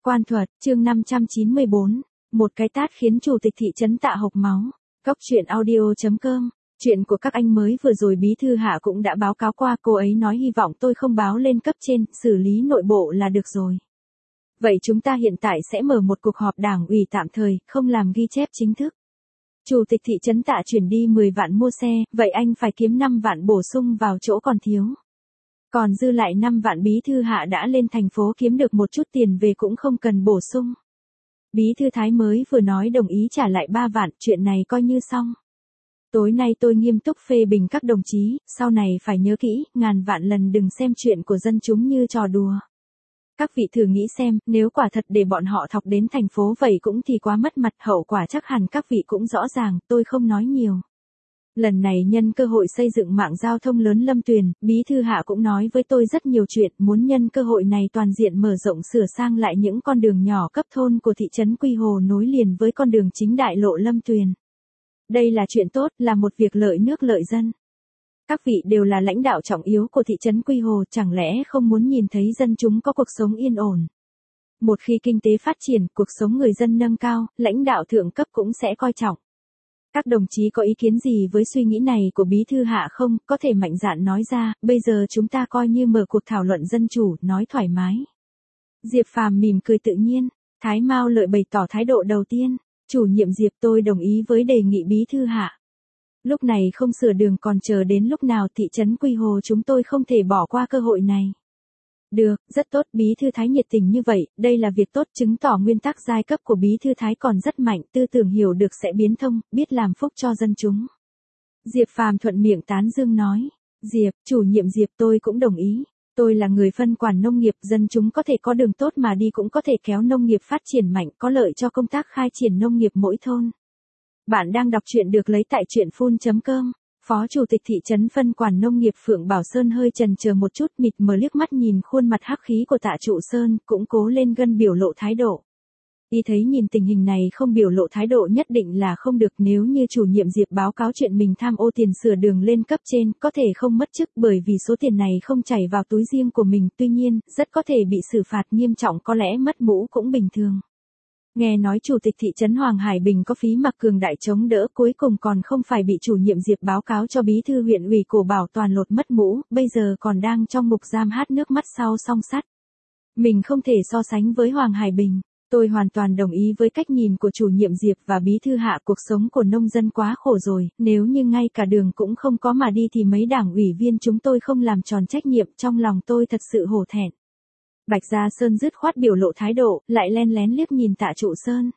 Quan thuật, chương 594, một cái tát khiến chủ tịch thị trấn Tạ hộc máu. Góc truyện audio.com. Chuyện của các anh mới vừa rồi bí thư Hạ cũng đã báo cáo qua, cô ấy nói hy vọng tôi không báo lên cấp trên, xử lý nội bộ là được rồi. Vậy chúng ta hiện tại sẽ mở một cuộc họp đảng ủy tạm thời, không làm ghi chép chính thức. Chủ tịch thị trấn Tạ chuyển đi 10 vạn mua xe, vậy anh phải kiếm 5 vạn bổ sung vào chỗ còn thiếu. Còn dư lại 5 vạn bí thư Hạ đã lên thành phố kiếm được một chút tiền về cũng không cần bổ sung. Bí thư Thái mới vừa nói đồng ý trả lại 3 vạn, chuyện này coi như xong. Tối nay tôi nghiêm túc phê bình các đồng chí, sau này phải nhớ kỹ, ngàn vạn lần đừng xem chuyện của dân chúng như trò đùa. Các vị thử nghĩ xem, nếu quả thật để bọn họ thọc đến thành phố vậy cũng thì quá mất mặt, hậu quả chắc hẳn các vị cũng rõ ràng, tôi không nói nhiều. Lần này nhân cơ hội xây dựng mạng giao thông lớn Lâm Tuyền, bí thư Hạ cũng nói với tôi rất nhiều chuyện, muốn nhân cơ hội này toàn diện mở rộng sửa sang lại những con đường nhỏ cấp thôn của thị trấn Quy Hồ nối liền với con đường chính đại lộ Lâm Tuyền. Đây là chuyện tốt, là một việc lợi nước lợi dân. Các vị đều là lãnh đạo trọng yếu của thị trấn Quy Hồ, chẳng lẽ không muốn nhìn thấy dân chúng có cuộc sống yên ổn. Một khi kinh tế phát triển, cuộc sống người dân nâng cao, lãnh đạo thượng cấp cũng sẽ coi trọng. Các đồng chí có ý kiến gì với suy nghĩ này của bí thư Hạ không, có thể mạnh dạn nói ra, bây giờ chúng ta coi như mở cuộc thảo luận dân chủ, nói thoải mái. Diệp Phàm mỉm cười tự nhiên, Thái Mao Lợi bày tỏ thái độ đầu tiên, chủ nhiệm Diệp tôi đồng ý với đề nghị bí thư Hạ. Lúc này không sửa đường còn chờ đến lúc nào, thị trấn Quy Hồ chúng tôi không thể bỏ qua cơ hội này. Được, rất tốt, bí thư Thái nhiệt tình như vậy, đây là việc tốt, chứng tỏ nguyên tắc giai cấp của bí thư Thái còn rất mạnh, tư tưởng hiểu được sẽ biến thông, biết làm phúc cho dân chúng. Diệp Phàm thuận miệng tán dương nói, Diệp, chủ nhiệm Diệp tôi cũng đồng ý, tôi là người phân quản nông nghiệp, dân chúng có thể có đường tốt mà đi cũng có thể kéo nông nghiệp phát triển mạnh, có lợi cho công tác khai triển nông nghiệp mỗi thôn. Bạn đang đọc truyện được lấy tại truyện.com. Phó Chủ tịch thị trấn phân quản nông nghiệp Phượng Bảo Sơn hơi chần chờ một chút, mịt mờ liếc mắt nhìn khuôn mặt hắc khí của Tạ Trụ Sơn, cũng cố lên gân biểu lộ thái độ. Y thấy nhìn tình hình này không biểu lộ thái độ nhất định là không được, nếu như chủ nhiệm Diệp báo cáo chuyện mình tham ô tiền sửa đường lên cấp trên, có thể không mất chức bởi vì số tiền này không chảy vào túi riêng của mình, tuy nhiên, rất có thể bị xử phạt nghiêm trọng, có lẽ mất mũ cũng bình thường. Nghe nói chủ tịch thị trấn Hoàng Hải Bình có phí mặc cường đại chống đỡ, cuối cùng còn không phải bị chủ nhiệm Diệp báo cáo cho bí thư huyện ủy Cổ Bảo toàn lột mất mũ, bây giờ còn đang trong ngục giam hát nước mắt sau song sắt. Mình không thể so sánh với Hoàng Hải Bình. Tôi hoàn toàn đồng ý với cách nhìn của chủ nhiệm Diệp và bí thư Hạ, cuộc sống của nông dân quá khổ rồi, nếu như ngay cả đường cũng không có mà đi thì mấy đảng ủy viên chúng tôi không làm tròn trách nhiệm, trong lòng tôi thật sự hổ thẹn. Bạch Gia Sơn dứt khoát biểu lộ thái độ, lại len lén liếc nhìn Tạ Trụ Sơn.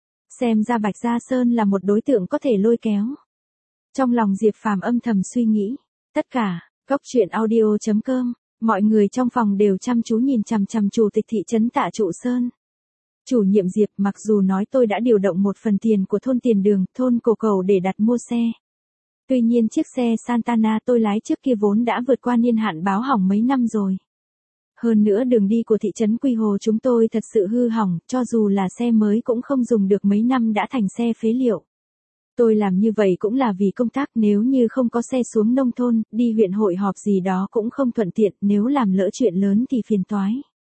Xem ra Bạch Gia Sơn là một đối tượng có thể lôi kéo. Trong lòng Diệp Phàm âm thầm suy nghĩ. Tất cả, góc truyện audio.com, mọi người trong phòng đều chăm chú nhìn chằm chằm chủ tịch thị trấn Tạ Trụ Sơn. Chủ nhiệm Diệp, mặc dù nói tôi đã điều động một phần tiền của thôn Tiền Đường, thôn Cổ Cầu để đặt mua xe. Tuy nhiên chiếc xe Santana tôi lái trước kia vốn đã vượt qua niên hạn báo hỏng mấy năm rồi. Hơn nữa đường đi của thị trấn Quy Hồ chúng tôi thật sự hư hỏng, cho dù là xe mới cũng không dùng được mấy năm đã thành xe phế liệu. Tôi làm như vậy cũng là vì công tác, nếu như không có xe xuống nông thôn, đi huyện hội họp gì đó cũng không thuận tiện, nếu làm lỡ chuyện lớn thì phiền toái.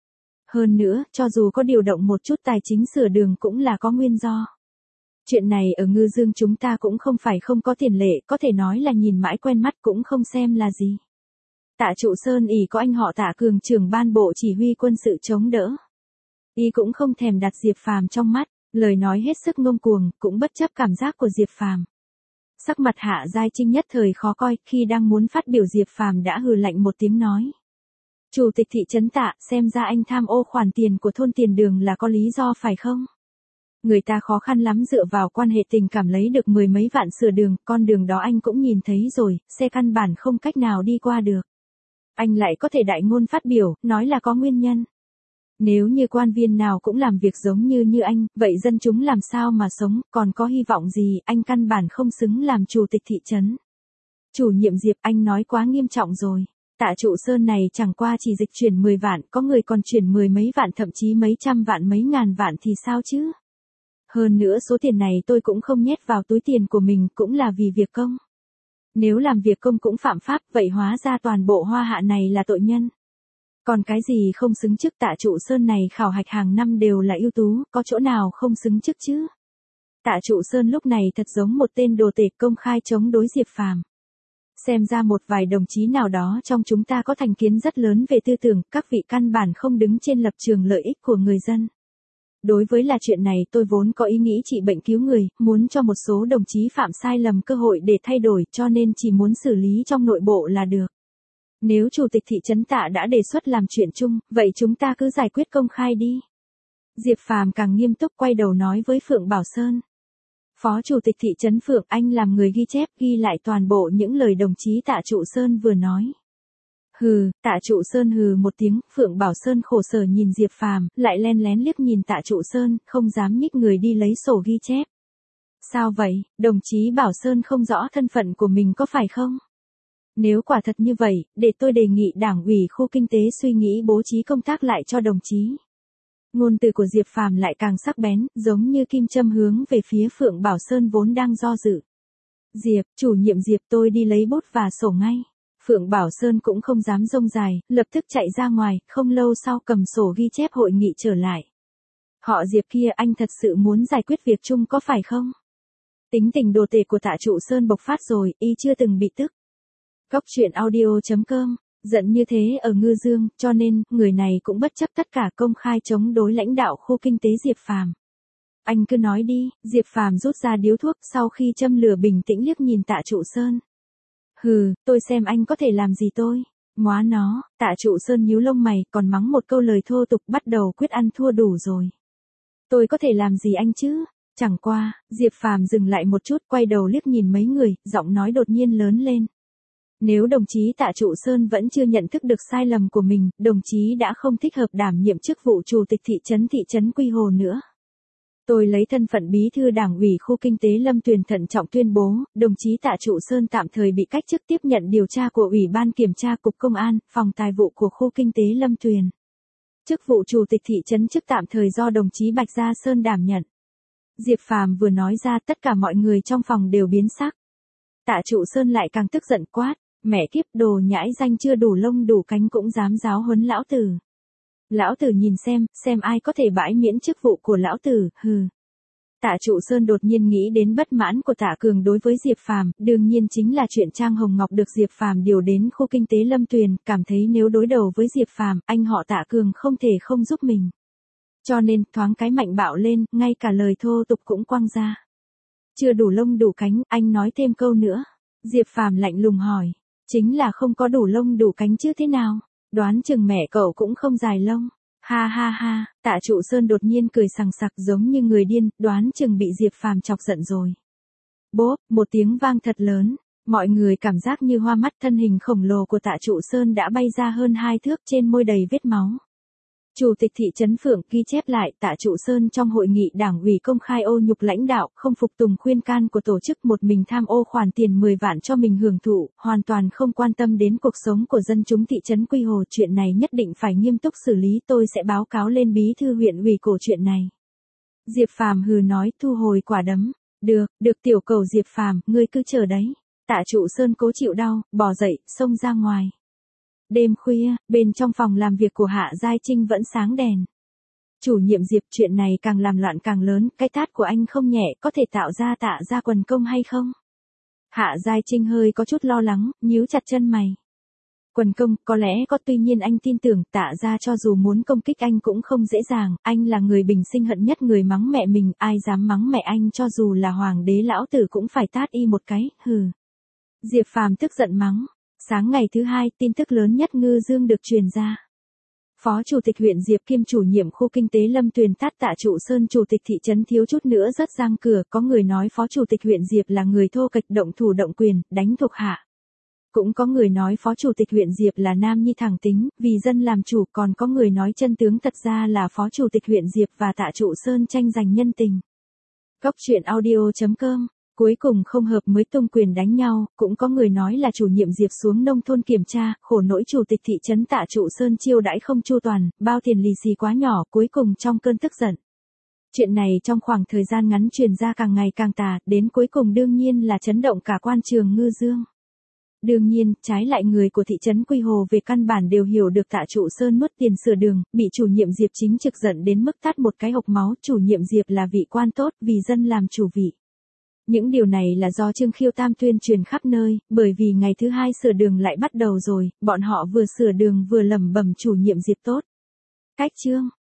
Hơn nữa, cho dù có điều động một chút tài chính sửa đường cũng là có nguyên do. Chuyện này ở Ngư Dương chúng ta cũng không phải không có tiền lệ, có thể nói là nhìn mãi quen mắt cũng không xem là gì. Tạ Trụ Sơn ỷ có anh họ Tạ Cường trưởng ban bộ chỉ huy quân sự chống đỡ. Y cũng không thèm đặt Diệp Phàm trong mắt, lời nói hết sức ngông cuồng, cũng bất chấp cảm giác của Diệp Phàm. Sắc mặt Hạ Giai Trinh nhất thời khó coi, khi đang muốn phát biểu Diệp Phàm đã hừ lạnh một tiếng nói. Chủ tịch thị trấn Tạ, xem ra anh tham ô khoản tiền của thôn Tiền Đường là có lý do phải không? Người ta khó khăn lắm dựa vào quan hệ tình cảm lấy được 10 mấy vạn sửa đường, con đường đó anh cũng nhìn thấy rồi, xe căn bản không cách nào đi qua được. Anh lại có thể đại ngôn phát biểu, nói là có nguyên nhân. Nếu như quan viên nào cũng làm việc giống như anh, vậy dân chúng làm sao mà sống, còn có hy vọng gì, anh căn bản không xứng làm chủ tịch thị trấn. Chủ nhiệm Diệp, anh nói quá nghiêm trọng rồi. Tạ Trụ Sơn này chẳng qua chỉ dịch chuyển 10 vạn, có người còn chuyển 10 mấy vạn thậm chí mấy trăm vạn mấy ngàn vạn thì sao chứ? Hơn nữa số tiền này tôi cũng không nhét vào túi tiền của mình, cũng là vì việc công. Nếu làm việc công cũng phạm pháp, vậy hóa ra toàn bộ Hoa Hạ này là tội nhân. Còn cái gì không xứng chức, Tạ Trụ Sơn này khảo hạch hàng năm đều là ưu tú, có chỗ nào không xứng chức chứ? Tạ Trụ Sơn lúc này thật giống một tên đồ tể công khai chống đối Diệp Phàm. Xem ra một vài đồng chí nào đó trong chúng ta có thành kiến rất lớn về tư tưởng, các vị căn bản không đứng trên lập trường lợi ích của người dân. Đối với là chuyện này tôi vốn có ý nghĩ trị bệnh cứu người, muốn cho một số đồng chí phạm sai lầm cơ hội để thay đổi, cho nên chỉ muốn xử lý trong nội bộ là được. Nếu chủ tịch thị trấn Tạ đã đề xuất làm chuyện chung, vậy chúng ta cứ giải quyết công khai đi. Diệp Phàm càng nghiêm túc quay đầu nói với Phượng Bảo Sơn. Phó chủ tịch thị trấn Phượng, anh làm người ghi chép, ghi lại toàn bộ những lời đồng chí Tạ Trụ Sơn vừa nói. Hừ, Tạ Trụ Sơn hừ một tiếng, Phượng Bảo Sơn khổ sở nhìn Diệp Phàm, lại len lén liếc nhìn Tạ Trụ Sơn, không dám nhích người đi lấy sổ ghi chép. Sao vậy, đồng chí Bảo Sơn không rõ thân phận của mình có phải không? Nếu quả thật như vậy, để tôi đề nghị Đảng ủy khu kinh tế suy nghĩ bố trí công tác lại cho đồng chí. Ngôn từ của Diệp Phàm lại càng sắc bén, giống như kim châm hướng về phía Phượng Bảo Sơn vốn đang do dự. Diệp, chủ nhiệm Diệp, tôi đi lấy bút và sổ ngay. Phượng Bảo Sơn cũng không dám rông dài, lập tức chạy ra ngoài, không lâu sau cầm sổ ghi chép hội nghị trở lại. Họ Diệp kia, anh thật sự muốn giải quyết việc chung có phải không? Tính tình đồ tể của Tạ Trụ Sơn bộc phát rồi, y chưa từng bị tức. Góc truyện audio.com, giận như thế ở Ngư Dương, cho nên, người này cũng bất chấp tất cả công khai chống đối lãnh đạo khu kinh tế Diệp Phàm. Anh cứ nói đi, Diệp Phàm rút ra điếu thuốc sau khi châm lửa bình tĩnh liếc nhìn Tạ Trụ Sơn. Hừ, tôi xem anh có thể làm gì tôi. Móa nó, Tạ Trụ Sơn nhíu lông mày, còn mắng một câu lời thô tục, bắt đầu quyết ăn thua đủ rồi. Tôi có thể làm gì anh chứ? Chẳng qua, Diệp Phàm dừng lại một chút, quay đầu liếc nhìn mấy người, giọng nói đột nhiên lớn lên. Nếu đồng chí Tạ Trụ Sơn vẫn chưa nhận thức được sai lầm của mình, đồng chí đã không thích hợp đảm nhiệm chức vụ chủ tịch thị trấn Quy Hồ nữa. Tôi lấy thân phận bí thư Đảng ủy khu kinh tế Lâm Tuyền thận trọng tuyên bố, đồng chí Tạ Trụ Sơn tạm thời bị cách chức tiếp nhận điều tra của Ủy ban Kiểm tra Cục Công an, phòng tài vụ của khu kinh tế Lâm Tuyền. Chức vụ chủ tịch thị trấn chức tạm thời do đồng chí Bạch Gia Sơn đảm nhận. Diệp Phàm vừa nói ra, tất cả mọi người trong phòng đều biến sắc. Tạ Trụ Sơn lại càng tức giận quát, mẹ kiếp, đồ nhãi danh chưa đủ lông đủ cánh cũng dám giáo huấn lão tử. Lão tử nhìn xem ai có thể bãi miễn chức vụ của lão tử, hừ. Tạ Trụ Sơn đột nhiên nghĩ đến bất mãn của Tạ Cường đối với Diệp Phàm, đương nhiên chính là chuyện Trang Hồng Ngọc được Diệp Phàm điều đến khu kinh tế Lâm Tuyền, cảm thấy nếu đối đầu với Diệp Phàm, anh họ Tạ Cường không thể không giúp mình. Cho nên, thoáng cái mạnh bạo lên, ngay cả lời thô tục cũng quăng ra. Chưa đủ lông đủ cánh, anh nói thêm câu nữa. Diệp Phàm lạnh lùng hỏi, chính là không có đủ lông đủ cánh chứ thế nào? Đoán chừng mẹ cậu cũng không dài lông. Ha ha ha, Tạ Trụ Sơn đột nhiên cười sằng sặc giống như người điên, đoán chừng bị Diệp Phàm chọc giận rồi. Bốp, một tiếng vang thật lớn, mọi người cảm giác như hoa mắt, thân hình khổng lồ của Tạ Trụ Sơn đã bay ra hơn 2 thước, trên môi đầy vết máu. Chủ tịch thị trấn Phượng ghi chép lại, Tạ Trụ Sơn trong hội nghị Đảng ủy công khai ô nhục lãnh đạo, không phục tùng khuyên can của tổ chức, một mình tham ô khoản tiền 10 vạn cho mình hưởng thụ, hoàn toàn không quan tâm đến cuộc sống của dân chúng thị trấn Quy Hồ. Chuyện này nhất định phải nghiêm túc xử lý, tôi sẽ báo cáo lên bí thư huyện ủy cổ chuyện này. Diệp Phàm hừ nói, thu hồi quả đấm. Được tiểu cầu Diệp Phàm, ngươi cứ chờ đấy. Tạ Trụ Sơn cố chịu đau, bò dậy, xông ra ngoài. Đêm khuya, bên trong phòng làm việc của Hạ Giai Trinh vẫn sáng đèn. Chủ nhiệm Diệp, chuyện này càng làm loạn càng lớn, cái tát của anh không nhẹ, có thể tạo ra Tạ ra quần công hay không? Hạ Giai Trinh hơi có chút lo lắng, nhíu chặt chân mày. Quần công, có lẽ có, tuy nhiên anh tin tưởng Tạ ra cho dù muốn công kích anh cũng không dễ dàng, anh là người bình sinh hận nhất người mắng mẹ mình, ai dám mắng mẹ anh cho dù là hoàng đế lão tử cũng phải tát y một cái, hừ. Diệp Phàm tức giận mắng. Sáng ngày thứ hai, tin tức lớn nhất Ngư Dương được truyền ra. Phó Chủ tịch huyện Diệp kiêm chủ nhiệm khu kinh tế Lâm Tuyền tát Tạ Trụ Sơn chủ tịch thị trấn thiếu chút nữa rớt răng cửa, có người nói Phó Chủ tịch huyện Diệp là người thô kệch, động thủ động quyền, đánh thuộc hạ. Cũng có người nói Phó Chủ tịch huyện Diệp là nam nhi thẳng tính, vì dân làm chủ, còn có người nói chân tướng thật ra là Phó Chủ tịch huyện Diệp và Tạ Trụ Sơn tranh giành nhân tình. Góc truyện audio.com. Cuối cùng không hợp mới tung quyền đánh nhau, cũng có người nói là chủ nhiệm Diệp xuống nông thôn kiểm tra, khổ nỗi chủ tịch thị trấn Tạ Trụ Sơn chiêu đãi không chu toàn, bao tiền lì xì quá nhỏ, cuối cùng trong cơn tức giận. Chuyện này trong khoảng thời gian ngắn truyền ra càng ngày càng tà, đến cuối cùng đương nhiên là chấn động cả quan trường Ngư Dương. Đương nhiên, trái lại người của thị trấn Quy Hồ về căn bản đều hiểu được Tạ Trụ Sơn nuốt tiền sửa đường, bị chủ nhiệm Diệp chính trực giận đến mức tát một cái hộc máu, chủ nhiệm Diệp là vị quan tốt, vì dân làm chủ vị. Những điều này là do Trương Khiêu Tam tuyên truyền khắp nơi, bởi vì ngày thứ hai sửa đường lại bắt đầu rồi, bọn họ vừa sửa đường vừa lẩm bẩm chủ nhiệm Diệp tốt. Cách chương